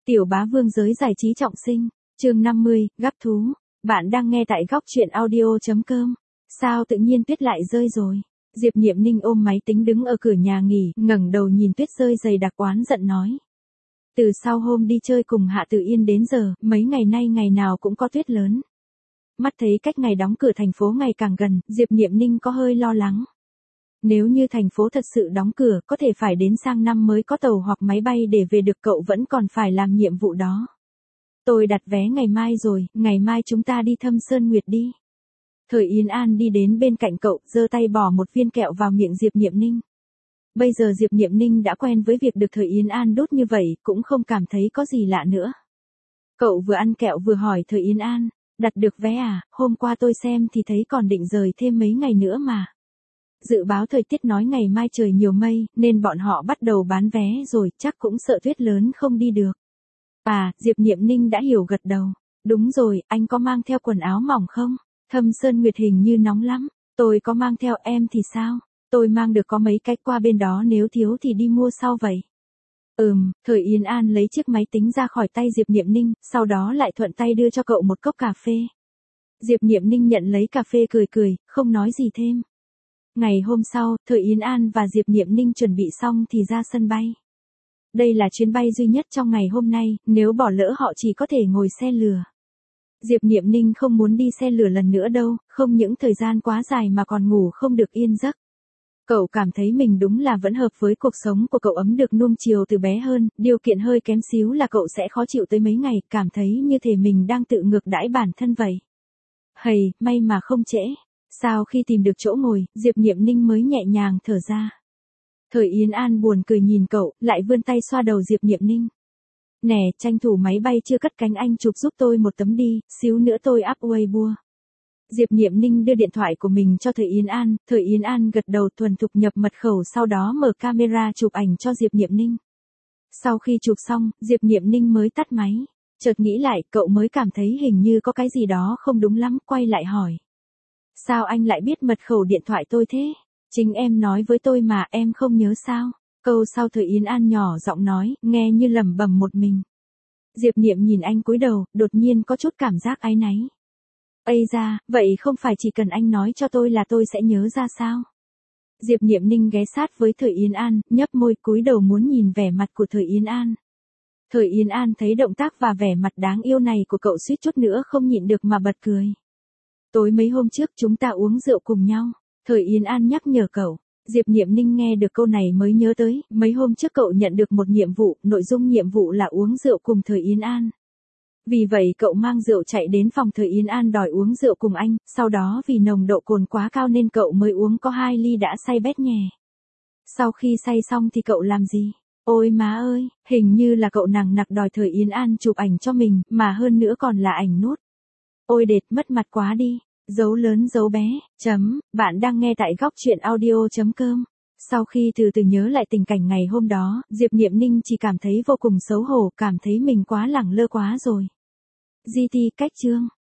Tiểu bá vương giới giải trí trọng sinh, chương 50, gắp thú. Bạn đang nghe tại góc truyện audio.com. Sao tự nhiên tuyết lại rơi rồi? Diệp Niệm Ninh ôm máy tính đứng ở cửa nhà nghỉ, ngẩng đầu nhìn tuyết rơi dày đặc oán giận nói. Từ sau hôm đi chơi cùng Hạ Tử Yên đến giờ, mấy ngày nay ngày nào cũng có tuyết lớn. Mắt thấy cách ngày đóng cửa thành phố ngày càng gần, Diệp Niệm Ninh có hơi lo lắng. Nếu như thành phố thật sự đóng cửa, có thể phải đến sang năm mới có tàu hoặc máy bay để về được, cậu vẫn còn phải làm nhiệm vụ đó. Tôi đặt vé ngày mai rồi, ngày mai chúng ta đi Thâm Sơn Nguyệt đi. Thời Yến An đi đến bên cạnh cậu, giơ tay bỏ một viên kẹo vào miệng Diệp Niệm Ninh. Bây giờ Diệp Niệm Ninh đã quen với việc được Thời Yến An đút như vậy, cũng không cảm thấy có gì lạ nữa. Cậu vừa ăn kẹo vừa hỏi Thời Yến An, đặt được vé à, hôm qua tôi xem thì thấy còn định rời thêm mấy ngày nữa mà. Dự báo thời tiết nói ngày mai trời nhiều mây, nên bọn họ bắt đầu bán vé rồi, chắc cũng sợ tuyết lớn không đi được. À, Diệp Niệm Ninh đã hiểu gật đầu. Đúng rồi, anh có mang theo quần áo mỏng không? Thâm Sơn Nguyệt hình như nóng lắm. Tôi có mang theo, em thì sao? Tôi mang được có mấy cái, qua bên đó nếu thiếu thì đi mua sau vậy. Thời Yến An lấy chiếc máy tính ra khỏi tay Diệp Niệm Ninh, sau đó lại thuận tay đưa cho cậu một cốc cà phê. Diệp Niệm Ninh nhận lấy cà phê cười cười, không nói gì thêm. Ngày hôm sau, Thời Yến An và Diệp Niệm Ninh chuẩn bị xong thì ra sân bay. Đây là chuyến bay duy nhất trong ngày hôm nay, nếu bỏ lỡ họ chỉ có thể ngồi xe lửa. Diệp Niệm Ninh không muốn đi xe lửa lần nữa đâu, không những thời gian quá dài mà còn ngủ không được yên giấc. Cậu cảm thấy mình đúng là vẫn hợp với cuộc sống của cậu, ấm được nuông chiều từ bé hơn, điều kiện hơi kém xíu là cậu sẽ khó chịu tới mấy ngày, cảm thấy như thể mình đang tự ngược đãi bản thân vậy. Hầy, may mà không trễ. Sau khi tìm được chỗ ngồi, Diệp Niệm Ninh mới nhẹ nhàng thở ra. Thời Yến An buồn cười nhìn cậu, lại vươn tay xoa đầu Diệp Niệm Ninh. Nè, tranh thủ máy bay chưa cất cánh anh chụp giúp tôi một tấm đi, xíu nữa tôi up Weibo. Diệp Niệm Ninh đưa điện thoại của mình cho Thời Yến An gật đầu thuần thục nhập mật khẩu, sau đó mở camera chụp ảnh cho Diệp Niệm Ninh. Sau khi chụp xong, Diệp Niệm Ninh mới tắt máy. Chợt nghĩ lại, cậu mới cảm thấy hình như có cái gì đó không đúng lắm, quay lại hỏi. Sao anh lại biết mật khẩu điện thoại tôi thế? Chính em nói với tôi mà, em không nhớ sao? Câu sau Thời Yến An nhỏ giọng nói, nghe như lẩm bẩm một mình. Diệp Niệm nhìn anh cúi đầu, đột nhiên có chút cảm giác áy náy. Ây da, vậy không phải chỉ cần anh nói cho tôi là tôi sẽ nhớ ra sao? Diệp Niệm Ninh ghé sát với Thời Yến An, nhấp môi cúi đầu muốn nhìn vẻ mặt của Thời Yến An. Thời Yến An thấy động tác và vẻ mặt đáng yêu này của cậu suýt chút nữa không nhịn được mà bật cười. Tối mấy hôm trước chúng ta uống rượu cùng nhau. Thời Yến An nhắc nhở cậu. Diệp Niệm Ninh nghe được câu này mới nhớ tới, mấy hôm trước cậu nhận được một nhiệm vụ, nội dung nhiệm vụ là uống rượu cùng Thời Yến An. Vì vậy cậu mang rượu chạy đến phòng Thời Yến An đòi uống rượu cùng anh, sau đó vì nồng độ cồn quá cao nên cậu mới uống có 2 ly đã say bét nhè. Sau khi say xong thì cậu làm gì? Ôi má ơi, hình như là cậu nằng nặc đòi Thời Yến An chụp ảnh cho mình, mà hơn nữa còn là ảnh nút. Ôi đệt, mất mặt quá đi. Dấu lớn dấu bé, bạn đang nghe tại góc truyện audio.com. Sau khi từ từ nhớ lại tình cảnh ngày hôm đó, Diệp Niệm Ninh chỉ cảm thấy vô cùng xấu hổ, cảm thấy mình quá lẳng lơ quá rồi. GT cách chương.